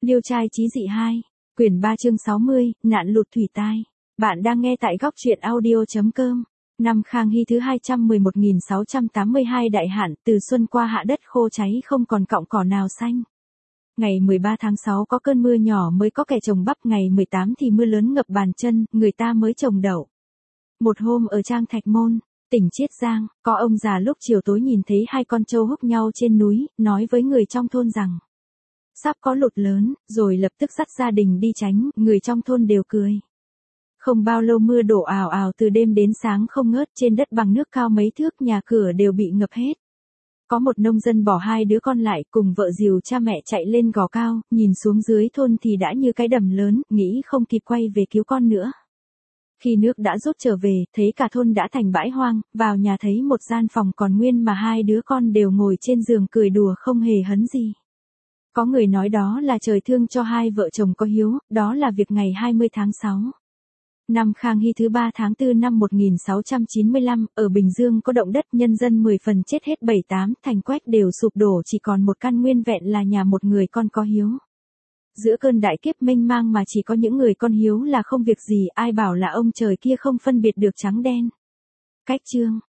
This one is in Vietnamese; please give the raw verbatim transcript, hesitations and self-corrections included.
Liêu trai chí dị hai, quyển ba chương sáu mươi, nạn lụt thủy tai. Bạn đang nghe tại góc truyện audio.com. Năm Khang Hy thứ hai trăm mười một nghìn sáu trăm tám mươi hai đại hạn, từ xuân qua hạ đất khô cháy không còn cọng cỏ nào xanh. Ngày mười ba tháng sáu có cơn mưa nhỏ mới có kẻ trồng bắp, ngày mười tám thì mưa lớn ngập bàn chân, người ta mới trồng đậu. Một hôm ở Trang Thạch Môn, tỉnh Chiết Giang, có ông già lúc chiều tối nhìn thấy hai con trâu húc nhau trên núi, nói với người trong thôn rằng sắp có lụt lớn, rồi lập tức dắt gia đình đi tránh, người trong thôn đều cười. Không bao lâu mưa đổ ào ào từ đêm đến sáng không ngớt, trên đất bằng nước cao mấy thước, nhà cửa đều bị ngập hết. Có một nông dân bỏ hai đứa con lại, cùng vợ dìu cha mẹ chạy lên gò cao, nhìn xuống dưới thôn thì đã như cái đầm lớn, nghĩ không kịp quay về cứu con nữa. Khi nước đã rút trở về, thấy cả thôn đã thành bãi hoang, vào nhà thấy một gian phòng còn nguyên mà hai đứa con đều ngồi trên giường cười đùa không hề hấn gì. Có người nói đó là trời thương cho hai vợ chồng có hiếu, đó là việc ngày hai mươi tháng sáu. Năm Khang Hy thứ ba tháng tư năm một nghìn sáu trăm chín mươi lăm, ở Bình Dương có động đất, nhân dân mười phần chết hết bảy tám, thành quách đều sụp đổ, chỉ còn một căn nguyên vẹn là nhà một người con có hiếu. Giữa cơn đại kiếp mênh mang mà chỉ có những người con hiếu là không việc gì, ai bảo là ông trời kia không phân biệt được trắng đen. Cách chương,